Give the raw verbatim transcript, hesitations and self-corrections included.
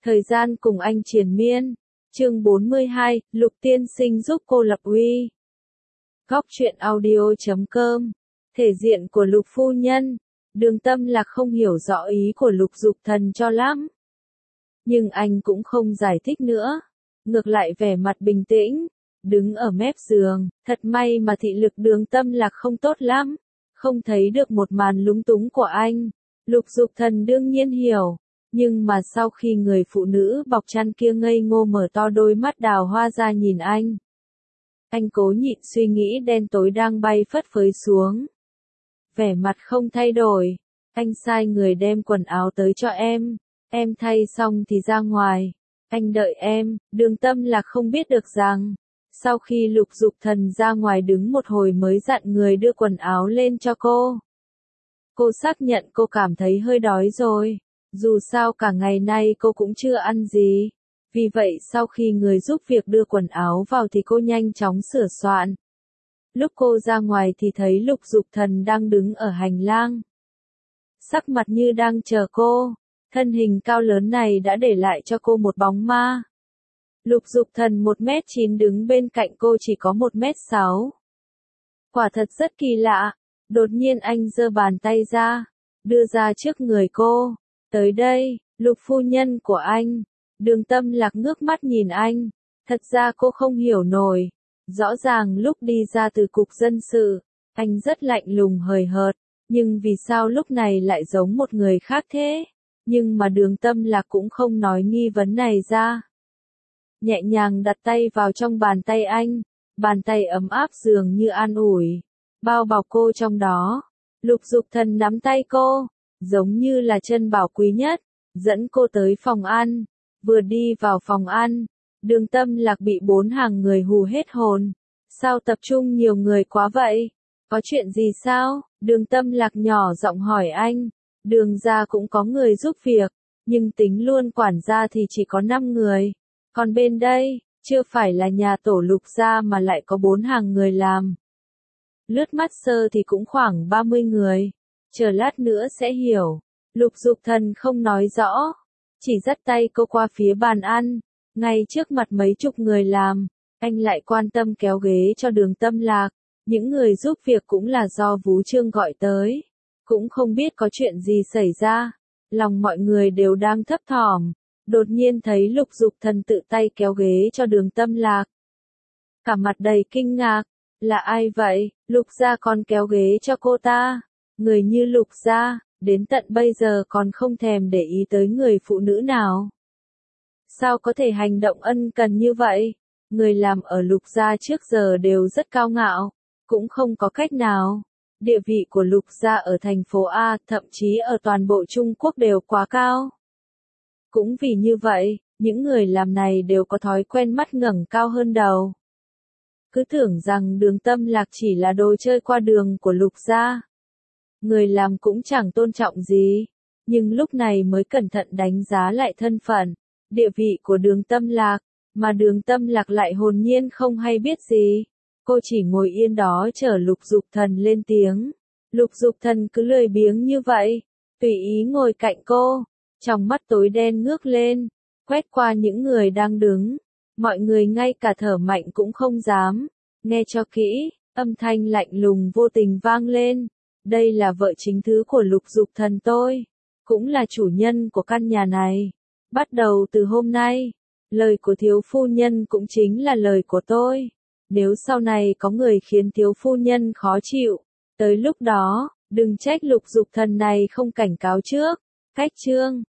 Thời gian cùng anh triền miên. Chương bốn mươi hai, Lục tiên sinh giúp cô lập uy. Góc truyện audio chấm com. Thể diện của Lục phu nhân. Đường Tâm Lạc không hiểu rõ ý của Lục Dục Thần cho lắm. Nhưng anh cũng không giải thích nữa. Ngược lại vẻ mặt bình tĩnh, đứng ở mép giường. Thật may mà thị lực Đường Tâm Lạc không tốt lắm, không thấy được một màn lúng túng của anh. Lục Dục Thần đương nhiên hiểu. Nhưng mà sau khi người phụ nữ bọc chăn kia ngây ngô mở to đôi mắt đào hoa ra nhìn anh, anh cố nhịn suy nghĩ đen tối đang bay phất phới xuống. Vẻ mặt không thay đổi, anh sai người đem quần áo tới cho em, em thay xong thì ra ngoài, anh đợi em. Đường Tâm Lạc không biết được rằng, sau khi Lục Dục Thần ra ngoài đứng một hồi mới dặn người đưa quần áo lên cho cô. Cô xác nhận cô cảm thấy hơi đói rồi. Dù sao cả ngày nay cô cũng chưa ăn gì. Vì vậy sau khi người giúp việc đưa quần áo vào thì cô nhanh chóng sửa soạn. Lúc cô ra ngoài thì thấy Lục Dục Thần đang đứng ở hành lang. Sắc mặt như đang chờ cô. Thân hình cao lớn này đã để lại cho cô một bóng ma. Lục Dục Thần một mét chín đứng bên cạnh cô chỉ có một mét sáu. Quả thật rất kỳ lạ. Đột nhiên anh giơ bàn tay ra, đưa ra trước người cô. Tới đây, Lục phu nhân của anh. Đường Tâm Lạc ngước mắt nhìn anh. Thật ra cô không hiểu nổi. Rõ ràng lúc đi ra từ cục dân sự, anh rất lạnh lùng hời hợt. Nhưng vì sao lúc này lại giống một người khác thế? Nhưng mà Đường Tâm Lạc cũng không nói nghi vấn này ra. Nhẹ nhàng đặt tay vào trong bàn tay anh. Bàn tay ấm áp dường như an ủi, bao bọc cô trong đó. Lục Dục Thần nắm tay cô, giống như là chân bảo quý nhất, dẫn cô tới phòng ăn. Vừa đi vào phòng ăn, Đường Tâm Lạc bị bốn hàng người hù hết hồn. Sao tập trung nhiều người quá vậy? Có chuyện gì sao? Đường Tâm Lạc nhỏ giọng hỏi anh. Đường gia cũng có người giúp việc, nhưng tính luôn quản gia thì chỉ có năm người. Còn bên đây, chưa phải là nhà tổ Lục gia mà lại có bốn hàng người làm. Lướt mắt sơ thì cũng khoảng ba mươi người. Chờ lát nữa sẽ hiểu. Lục Dục Thần không nói rõ, chỉ dắt tay cô qua phía bàn ăn. Ngay trước mặt mấy chục người làm, anh lại quan tâm kéo ghế cho Đường Tâm Lạc. Những người giúp việc cũng là do Vú Trương gọi tới. Cũng không biết có chuyện gì xảy ra. Lòng mọi người đều đang thấp thỏm. Đột nhiên thấy Lục Dục Thần tự tay kéo ghế cho Đường Tâm Lạc. Cả mặt đầy kinh ngạc. Là ai vậy? Lục gia còn kéo ghế cho cô ta. Người như Lục gia, đến tận bây giờ còn không thèm để ý tới người phụ nữ nào. Sao có thể hành động ân cần như vậy? Người làm ở Lục gia trước giờ đều rất cao ngạo, cũng không có cách nào. Địa vị của Lục gia ở thành phố A, thậm chí ở toàn bộ Trung Quốc đều quá cao. Cũng vì như vậy, những người làm này đều có thói quen mắt ngẩng cao hơn đầu. Cứ tưởng rằng Đường Tâm Lạc chỉ là đồ chơi qua đường của Lục gia. Người làm cũng chẳng tôn trọng gì, nhưng lúc này mới cẩn thận đánh giá lại thân phận, địa vị của Đường Tâm Lạc, mà Đường Tâm Lạc lại hồn nhiên không hay biết gì. Cô chỉ ngồi yên đó chờ Lục Dục Thần lên tiếng. Lục Dục Thần cứ lười biếng như vậy, tùy ý ngồi cạnh cô, trong mắt tối đen ngước lên, quét qua những người đang đứng. Mọi người ngay cả thở mạnh cũng không dám. Nghe cho kỹ, âm thanh lạnh lùng vô tình vang lên. Đây là vợ chính thứ của Lục Dục Thần tôi, cũng là chủ nhân của căn nhà này. Bắt đầu từ hôm nay, lời của thiếu phu nhân cũng chính là lời của tôi. Nếu sau này có người khiến thiếu phu nhân khó chịu, tới lúc đó, đừng trách Lục Dục Thần này không cảnh cáo trước. Cách chương